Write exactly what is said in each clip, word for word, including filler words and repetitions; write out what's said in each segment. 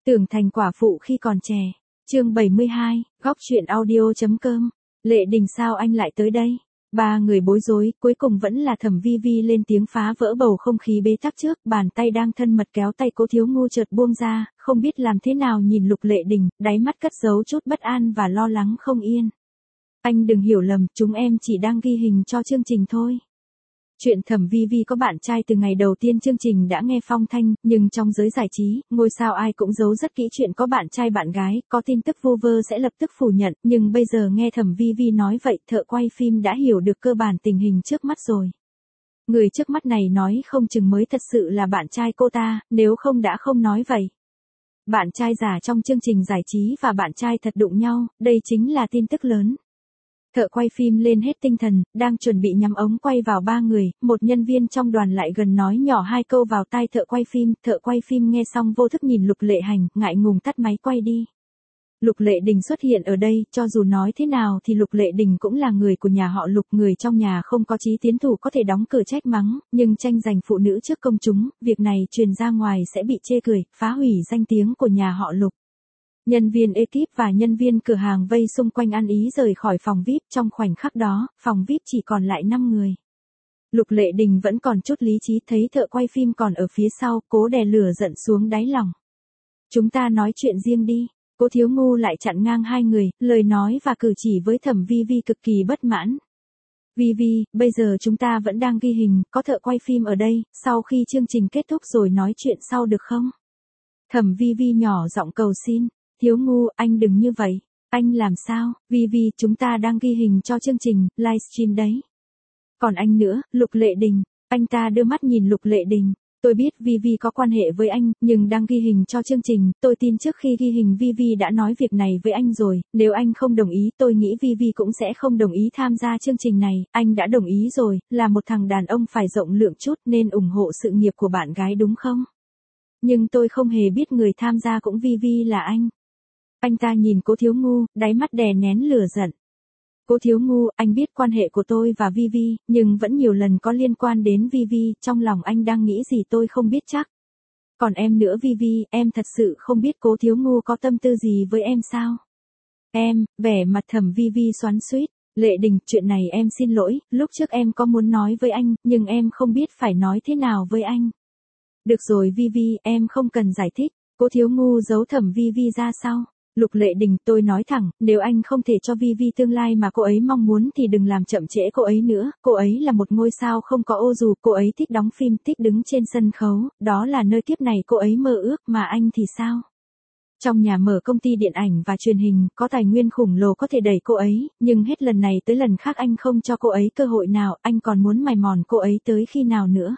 Tưởng thành quả phụ khi còn trẻ. Chương bảy mươi hai, góc truyện audio.com. Lệ Đình sao anh lại tới đây? Ba người bối rối, cuối cùng vẫn là Thẩm Vi Vi lên tiếng phá vỡ bầu không khí bế tắc trước, bàn tay đang thân mật kéo tay Cố Thiếu Ngu chợt buông ra, không biết làm thế nào nhìn Lục Lệ Đình, đáy mắt cất giấu chút bất an và lo lắng không yên. Anh đừng hiểu lầm, chúng em chỉ đang ghi hình cho chương trình thôi. Chuyện Thẩm Vi Vi có bạn trai từ ngày đầu tiên chương trình đã nghe phong thanh, nhưng trong giới giải trí, ngôi sao ai cũng giấu rất kỹ chuyện có bạn trai bạn gái, có tin tức vu vơ sẽ lập tức phủ nhận, nhưng bây giờ nghe Thẩm Vi Vi nói vậy, thợ quay phim đã hiểu được cơ bản tình hình trước mắt rồi. Người trước mắt này nói không chừng mới thật sự là bạn trai cô ta, nếu không đã không nói vậy. Bạn trai giả trong chương trình giải trí và bạn trai thật đụng nhau, đây chính là tin tức lớn. Thợ quay phim lên hết tinh thần, đang chuẩn bị nhắm ống quay vào ba người, một nhân viên trong đoàn lại gần nói nhỏ hai câu vào tai thợ quay phim, thợ quay phim nghe xong vô thức nhìn Lục Lệ Hành, ngại ngùng tắt máy quay đi. Lục Lệ Đình xuất hiện ở đây, cho dù nói thế nào thì Lục Lệ Đình cũng là người của nhà họ Lục, người trong nhà không có chí tiến thủ có thể đóng cửa trách mắng, nhưng tranh giành phụ nữ trước công chúng, việc này truyền ra ngoài sẽ bị chê cười, phá hủy danh tiếng của nhà họ Lục. Nhân viên ekip và nhân viên cửa hàng vây xung quanh ăn ý rời khỏi phòng vi ai pi, trong khoảnh khắc đó, phòng vi ai pi chỉ còn lại năm người. Lục Lệ Đình vẫn còn chút lý trí, thấy thợ quay phim còn ở phía sau, cố đè lửa giận xuống đáy lòng. Chúng ta nói chuyện riêng đi. Cố Thiếu Ngu lại chặn ngang hai người, lời nói và cử chỉ với Thẩm Vi Vi cực kỳ bất mãn. Vi Vi, bây giờ chúng ta vẫn đang ghi hình, có thợ quay phim ở đây, sau khi chương trình kết thúc rồi nói chuyện sau được không? Thẩm Vi Vi nhỏ giọng cầu xin. Thiếu Ngu, anh đừng như vậy. Anh làm sao? Vi Vi, chúng ta đang ghi hình cho chương trình, livestream đấy. Còn anh nữa, Lục Lệ Đình. Anh ta đưa mắt nhìn Lục Lệ Đình. Tôi biết Vi Vi có quan hệ với anh, nhưng đang ghi hình cho chương trình, tôi tin trước khi ghi hình Vi Vi đã nói việc này với anh rồi, nếu anh không đồng ý tôi nghĩ Vi Vi cũng sẽ không đồng ý tham gia chương trình này, anh đã đồng ý rồi, là một thằng đàn ông phải rộng lượng chút nên ủng hộ sự nghiệp của bạn gái đúng không? Nhưng tôi không hề biết người tham gia cũng Vi Vi là anh. Anh ta nhìn Cố Thiếu Ngu, đáy mắt đè nén lửa giận. Cố Thiếu Ngu, anh biết quan hệ của tôi và Vi Vi, nhưng vẫn nhiều lần có liên quan đến Vi Vi, trong lòng anh đang nghĩ gì tôi không biết chắc. Còn em nữa Vi Vi, em thật sự không biết Cố Thiếu Ngu có tâm tư gì với em sao? Em, vẻ mặt Thẩm Vi Vi xoắn xuýt. Lệ Đình, chuyện này em xin lỗi, lúc trước em có muốn nói với anh, nhưng em không biết phải nói thế nào với anh. Được rồi Vi Vi, em không cần giải thích. Cố Thiếu Ngu giấu Thẩm Vi Vi ra sau. Lục Lệ Đình, tôi nói thẳng, nếu anh không thể cho Vi Vi tương lai mà cô ấy mong muốn thì đừng làm chậm trễ cô ấy nữa, cô ấy là một ngôi sao không có ô dù, cô ấy thích đóng phim, thích đứng trên sân khấu, đó là nơi kiếp này cô ấy mơ ước, mà anh thì sao? Trong nhà mở công ty điện ảnh và truyền hình, có tài nguyên khủng lồ có thể đẩy cô ấy, nhưng hết lần này tới lần khác anh không cho cô ấy cơ hội nào, anh còn muốn mài mòn cô ấy tới khi nào nữa?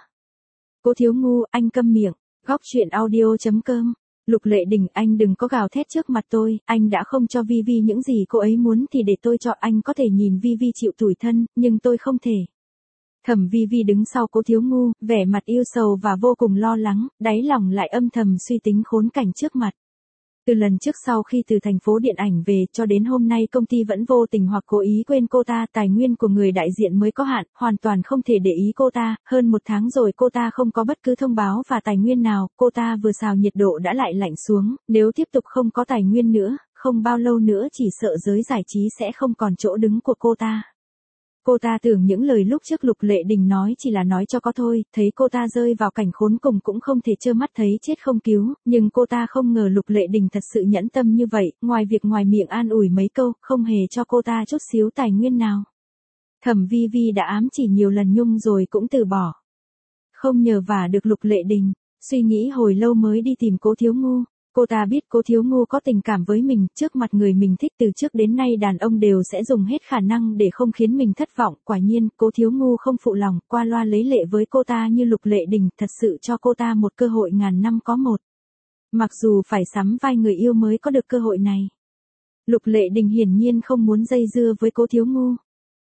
Cố Thiếu Ngu, anh câm miệng. Góc truyện audio.com. Lục Lệ Đình, anh đừng có gào thét trước mặt tôi, anh đã không cho Vi Vi những gì cô ấy muốn thì để tôi cho, anh có thể nhìn Vi Vi chịu tủi thân, nhưng tôi không thể. Thẩm Vi Vi đứng sau Cố Thiếu Ngu, vẻ mặt yêu sầu và vô cùng lo lắng, đáy lòng lại âm thầm suy tính khốn cảnh trước mặt. Từ lần trước sau khi từ thành phố điện ảnh về cho đến hôm nay công ty vẫn vô tình hoặc cố ý quên cô ta, tài nguyên của người đại diện mới có hạn, hoàn toàn không thể để ý cô ta, hơn một tháng rồi cô ta không có bất cứ thông báo và tài nguyên nào, cô ta vừa xào nhiệt độ đã lại lạnh xuống, nếu tiếp tục không có tài nguyên nữa, không bao lâu nữa chỉ sợ giới giải trí sẽ không còn chỗ đứng của cô ta. Cô ta tưởng những lời lúc trước Lục Lệ Đình nói chỉ là nói cho có thôi, thấy cô ta rơi vào cảnh khốn cùng cũng không thể trơ mắt thấy chết không cứu, nhưng cô ta không ngờ Lục Lệ Đình thật sự nhẫn tâm như vậy, ngoài việc ngoài miệng an ủi mấy câu, không hề cho cô ta chút xíu tài nguyên nào. Thẩm Vi Vi đã ám chỉ nhiều lần Nhung rồi cũng từ bỏ. Không nhờ vả được Lục Lệ Đình, suy nghĩ hồi lâu mới đi tìm Cố Thiếu Ngu. Cô ta biết Cố Thiếu Ngu có tình cảm với mình, trước mặt người mình thích từ trước đến nay đàn ông đều sẽ dùng hết khả năng để không khiến mình thất vọng, quả nhiên, Cố Thiếu Ngu không phụ lòng, qua loa lấy lệ với cô ta như Lục Lệ Đình, thật sự cho cô ta một cơ hội ngàn năm có một. Mặc dù phải sắm vai người yêu mới có được cơ hội này. Lục Lệ Đình hiển nhiên không muốn dây dưa với Cố Thiếu Ngu.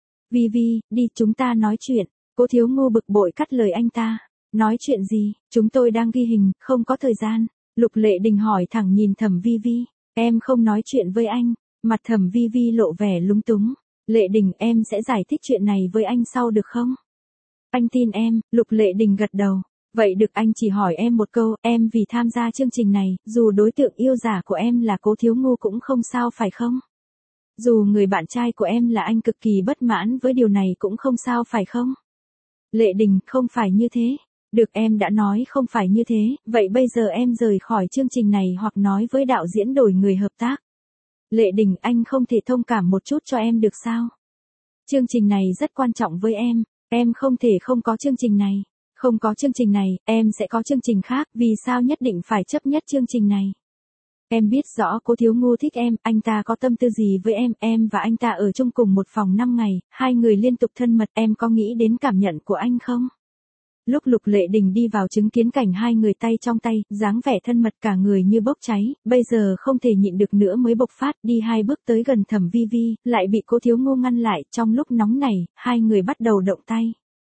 Vi Vi, đi chúng ta nói chuyện. Cố Thiếu Ngu bực bội cắt lời anh ta. Nói chuyện gì, chúng tôi đang ghi hình, không có thời gian. Lục Lệ Đình hỏi thẳng nhìn Thẩm Vi Vi, em không nói chuyện với anh, mặt Thẩm Vi Vi lộ vẻ lúng túng. Lệ Đình, em sẽ giải thích chuyện này với anh sau được không? Anh tin em. Lục Lệ Đình gật đầu. Vậy được, anh chỉ hỏi em một câu, em vì tham gia chương trình này, dù đối tượng yêu giả của em là Cố Thiếu Ngu cũng không sao phải không? Dù người bạn trai của em là anh cực kỳ bất mãn với điều này cũng không sao phải không? Lệ Đình, không phải như thế. Được, em đã nói không phải như thế, vậy bây giờ em rời khỏi chương trình này hoặc nói với đạo diễn đổi người hợp tác. Lệ Đình, anh không thể thông cảm một chút cho em được sao? Chương trình này rất quan trọng với em, em không thể không có chương trình này. Không có chương trình này, em sẽ có chương trình khác, vì sao nhất định phải chấp nhất chương trình này? Em biết rõ Cố Thiếu Ngu thích em, anh ta có tâm tư gì với em, em và anh ta ở chung cùng một phòng năm ngày, hai người liên tục thân mật, em có nghĩ đến cảm nhận của anh không? Lúc Lục Lệ Đình đi vào chứng kiến cảnh hai người tay trong tay, dáng vẻ thân mật cả người như bốc cháy, bây giờ không thể nhịn được nữa mới bộc phát, đi hai bước tới gần Thẩm Vi Vi, lại bị Cố Thiếu Ngu ngăn lại, trong lúc nóng nảy, hai người bắt đầu động tay.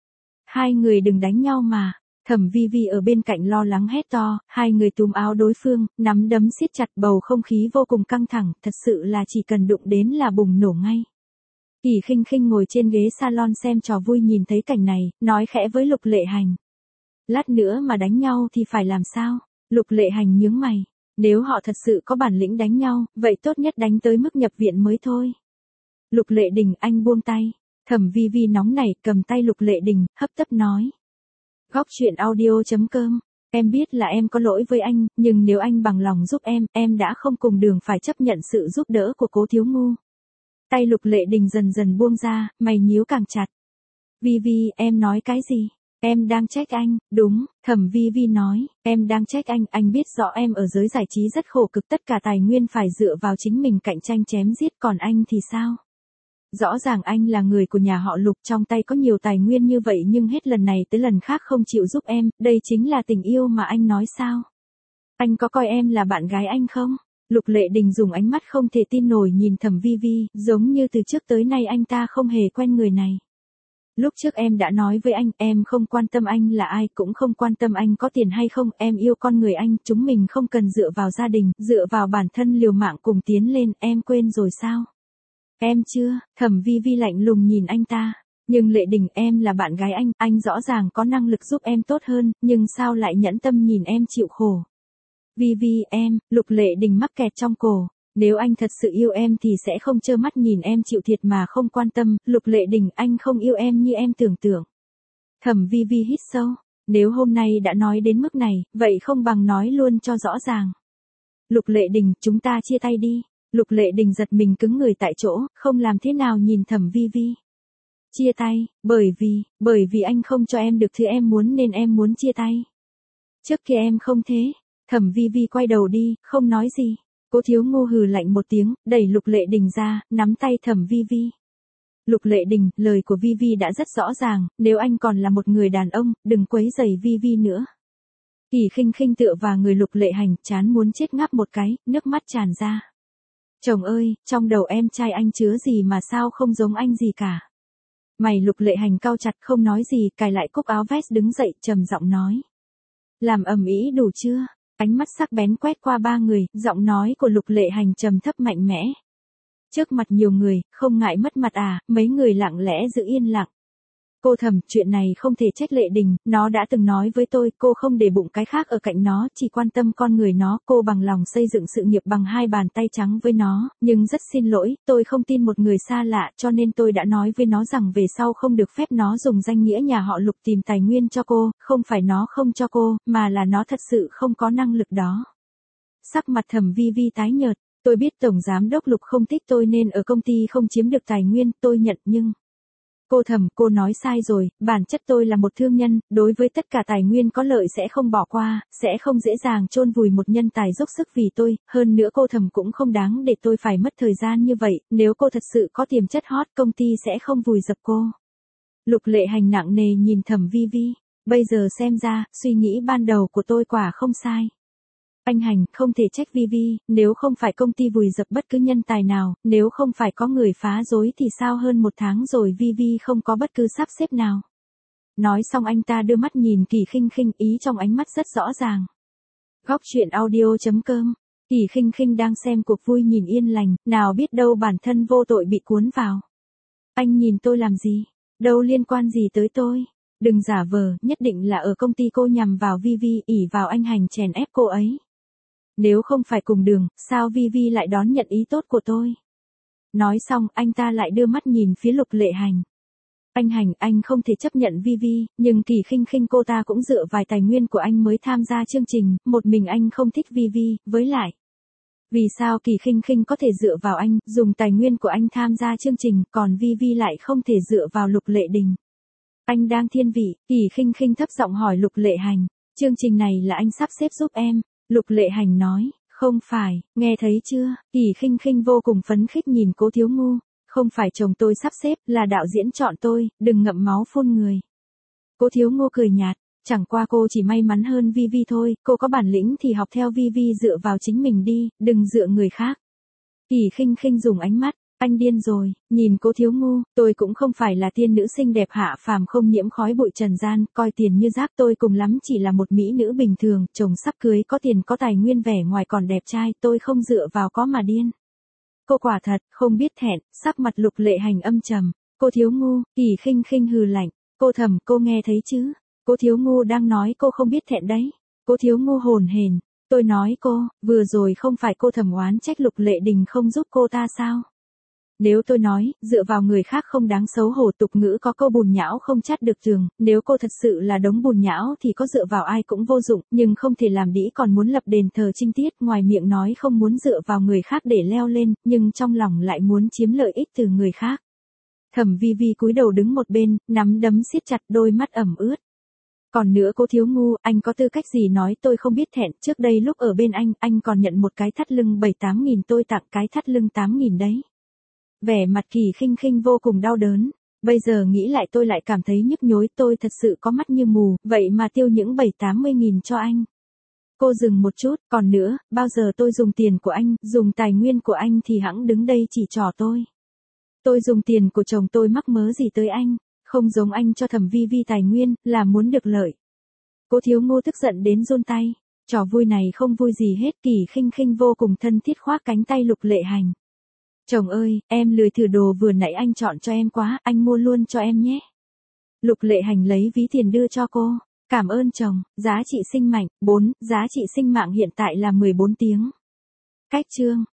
Hai người đừng đánh nhau mà. Thẩm Vi Vi ở bên cạnh lo lắng hét to, hai người túm áo đối phương, nắm đấm siết chặt, bầu không khí vô cùng căng thẳng, thật sự là chỉ cần đụng đến là bùng nổ ngay. Kỳ Khinh Khinh ngồi trên ghế salon xem trò vui nhìn thấy cảnh này, nói khẽ với Lục Lệ Hành. Lát nữa mà đánh nhau thì phải làm sao? Lục Lệ Hành nhướng mày. Nếu họ thật sự có bản lĩnh đánh nhau, vậy tốt nhất đánh tới mức nhập viện mới thôi. Lục Lệ Đình, anh buông tay. Thẩm Vi Vi nóng nảy cầm tay Lục Lệ Đình, hấp tấp nói. Góc truyện audio chấm com, em biết là em có lỗi với anh, nhưng nếu anh bằng lòng giúp em, em đã không cùng đường phải chấp nhận sự giúp đỡ của Cố Thiếu Ngu. Tay Lục Lệ Đình dần dần buông ra, mày nhíu càng chặt. Vi Vi, em nói cái gì? Em đang trách anh, đúng, Thẩm Vi Vi nói, em đang trách anh, anh biết rõ em ở giới giải trí rất khổ cực, tất cả tài nguyên phải dựa vào chính mình cạnh tranh chém giết, còn anh thì sao? Rõ ràng anh là người của nhà họ Lục, trong tay có nhiều tài nguyên như vậy nhưng hết lần này tới lần khác không chịu giúp em, đây chính là tình yêu mà anh nói sao? Anh có coi em là bạn gái anh không? Lục Lệ Đình dùng ánh mắt không thể tin nổi nhìn Thẩm Vi Vi, giống như từ trước tới nay anh ta không hề quen người này. Lúc trước em đã nói với anh, em không quan tâm anh là ai, cũng không quan tâm anh có tiền hay không, em yêu con người anh, chúng mình không cần dựa vào gia đình, dựa vào bản thân liều mạng cùng tiến lên, em quên rồi sao? Em chưa, Thẩm Vi Vi lạnh lùng nhìn anh ta. Nhưng Lệ Đình, em là bạn gái anh, anh rõ ràng có năng lực giúp em tốt hơn, nhưng sao lại nhẫn tâm nhìn em chịu khổ? Vi Vi, em, Lục Lệ Đình mắc kẹt trong cổ. Nếu anh thật sự yêu em thì sẽ không trơ mắt nhìn em chịu thiệt mà không quan tâm, Lục Lệ Đình, anh không yêu em như em tưởng tượng. Thẩm Vi Vi hít sâu, nếu hôm nay đã nói đến mức này, vậy không bằng nói luôn cho rõ ràng. Lục Lệ Đình, chúng ta chia tay đi. Lục Lệ Đình giật mình cứng người tại chỗ, không làm thế nào nhìn Thẩm Vi Vi. Chia tay, bởi vì, bởi vì anh không cho em được thứ em muốn nên em muốn chia tay. Trước kia em không thế. Thẩm Vi Vi quay đầu đi, không nói gì. Cố Thiếu Ngu hừ lạnh một tiếng, đẩy Lục Lệ Đình ra, nắm tay Thẩm Vi Vi. Lục Lệ Đình, lời của Vi Vi đã rất rõ ràng, nếu anh còn là một người đàn ông, đừng quấy rầy Vi Vi nữa. Kỳ Khinh Khinh tựa vào người Lục Lệ Hành, chán muốn chết ngáp một cái, nước mắt tràn ra. Chồng ơi, trong đầu em trai anh chứa gì mà sao không giống anh gì cả. Mày Lục Lệ Hành cau chặt không nói gì, cài lại cúc áo vest đứng dậy, trầm giọng nói. Làm ầm ĩ đủ chưa? Ánh mắt sắc bén quét qua ba người, giọng nói của Lục Lệ Hành trầm thấp mạnh mẽ. Trước mặt nhiều người, không ngại mất mặt à, mấy người lặng lẽ giữ yên lặng. Cô Thẩm, chuyện này không thể trách Lệ Đình, nó đã từng nói với tôi, cô không để bụng cái khác ở cạnh nó, chỉ quan tâm con người nó, cô bằng lòng xây dựng sự nghiệp bằng hai bàn tay trắng với nó, nhưng rất xin lỗi, tôi không tin một người xa lạ, cho nên tôi đã nói với nó rằng về sau không được phép nó dùng danh nghĩa nhà họ Lục tìm tài nguyên cho cô, không phải nó không cho cô, mà là nó thật sự không có năng lực đó. Sắc mặt Thẩm Vi Vi tái nhợt, tôi biết Tổng Giám đốc Lục không thích tôi nên ở công ty không chiếm được tài nguyên, tôi nhận nhưng... Cô Thẩm, cô nói sai rồi, bản chất tôi là một thương nhân, đối với tất cả tài nguyên có lợi sẽ không bỏ qua, sẽ không dễ dàng chôn vùi một nhân tài dốc sức vì tôi, hơn nữa cô Thẩm cũng không đáng để tôi phải mất thời gian như vậy, nếu cô thật sự có tiềm chất hot công ty sẽ không vùi dập cô. Lục Lệ Hành nặng nề nhìn Thẩm Vi Vi, bây giờ xem ra, suy nghĩ ban đầu của tôi quả không sai. Anh Hành, không thể trách Vi Vi, nếu không phải công ty vùi dập bất cứ nhân tài nào, nếu không phải có người phá rối thì sao hơn một tháng rồi Vi Vi không có bất cứ sắp xếp nào. Nói xong anh ta đưa mắt nhìn Kỳ Khinh Khinh, ý trong ánh mắt rất rõ ràng. Góc truyện audio chấm com, Kỳ Khinh Khinh đang xem cuộc vui nhìn yên lành, nào biết đâu bản thân vô tội bị cuốn vào. Anh nhìn tôi làm gì? Đâu liên quan gì tới tôi? Đừng giả vờ, nhất định là ở công ty cô nhằm vào Vi Vi, ỷ vào anh Hành chèn ép cô ấy. Nếu không phải cùng đường, sao Vi Vi lại đón nhận ý tốt của tôi? Nói xong, anh ta lại đưa mắt nhìn phía Lục Lệ Hành. Anh Hành, anh không thể chấp nhận Vi Vi, nhưng Kỳ Khinh Khinh cô ta cũng dựa vài tài nguyên của anh mới tham gia chương trình, một mình anh không thích Vi Vi, với lại. Vì sao Kỳ Khinh Khinh có thể dựa vào anh, dùng tài nguyên của anh tham gia chương trình, còn Vi Vi lại không thể dựa vào Lục Lệ Đình? Anh đang thiên vị, Kỳ Khinh Khinh thấp giọng hỏi Lục Lệ Hành, chương trình này là anh sắp xếp giúp em. Lục Lệ Hành nói, không phải, nghe thấy chưa? Kỳ Khinh Khinh vô cùng phấn khích nhìn Cố Thiếu Ngu, không phải chồng tôi sắp xếp, là đạo diễn chọn tôi, đừng ngậm máu phun người. Cố Thiếu Ngu cười nhạt, chẳng qua cô chỉ may mắn hơn Vi Vi thôi, cô có bản lĩnh thì học theo Vi Vi dựa vào chính mình đi, đừng dựa người khác. Kỳ Khinh Khinh dùng ánh mắt, anh điên rồi, nhìn Cố Thiếu Ngu, tôi cũng không phải là tiên nữ xinh đẹp hạ phàm không nhiễm khói bụi trần gian, coi tiền như rác, tôi cùng lắm chỉ là một mỹ nữ bình thường, chồng sắp cưới có tiền có tài nguyên vẻ ngoài còn đẹp trai, tôi không dựa vào có mà điên. Cô quả thật, không biết thẹn, sắc mặt Lục Lệ Hành âm trầm, Cố Thiếu Ngu, Kỳ Khinh Khinh hừ lạnh, cô thầm, cô nghe thấy chứ? Cố Thiếu Ngu đang nói cô không biết thẹn đấy. Cố Thiếu Ngu hồn hển, tôi nói cô, vừa rồi không phải cô thầm oán trách Lục Lệ Đình không giúp cô ta sao? Nếu tôi nói, dựa vào người khác không đáng xấu hổ, tục ngữ có câu bùn nhão không chát được tường, nếu cô thật sự là đống bùn nhão thì có dựa vào ai cũng vô dụng, nhưng không thể làm đĩ còn muốn lập đền thờ trinh tiết, ngoài miệng nói không muốn dựa vào người khác để leo lên, nhưng trong lòng lại muốn chiếm lợi ích từ người khác. Thẩm Vi Vi cúi đầu đứng một bên, nắm đấm siết chặt, đôi mắt ẩm ướt. Còn nữa Cố Thiếu Ngu, anh có tư cách gì nói tôi không biết thẹn, trước đây lúc ở bên anh, anh còn nhận một cái thắt lưng bảy tám nghìn, tôi tặng cái thắt lưng tám nghìn đấy. Vẻ mặt Kỳ Khinh Khinh vô cùng đau đớn, bây giờ nghĩ lại tôi lại cảm thấy nhức nhối, tôi thật sự có mắt như mù, vậy mà tiêu những bảy tám mươi nghìn cho anh. Cô dừng một chút, còn nữa, bao giờ tôi dùng tiền của anh, dùng tài nguyên của anh thì hẵng đứng đây chỉ trỏ tôi. Tôi dùng tiền của chồng tôi mắc mớ gì tới anh, không giống anh cho Thẩm Vi Vi tài nguyên, là muốn được lợi. Cố Thiếu Ngu tức giận đến run tay, trò vui này không vui gì hết. Kỳ Khinh Khinh vô cùng thân thiết khoác cánh tay Lục Lệ Hành. Chồng ơi, em lười thử đồ vừa nãy anh chọn cho em quá, anh mua luôn cho em nhé. Lục Lệ Hành lấy ví tiền đưa cho cô, cảm ơn chồng, giá trị sinh mệnh, bốn, giá trị sinh mạng hiện tại là mười bốn tiếng. Cách chương.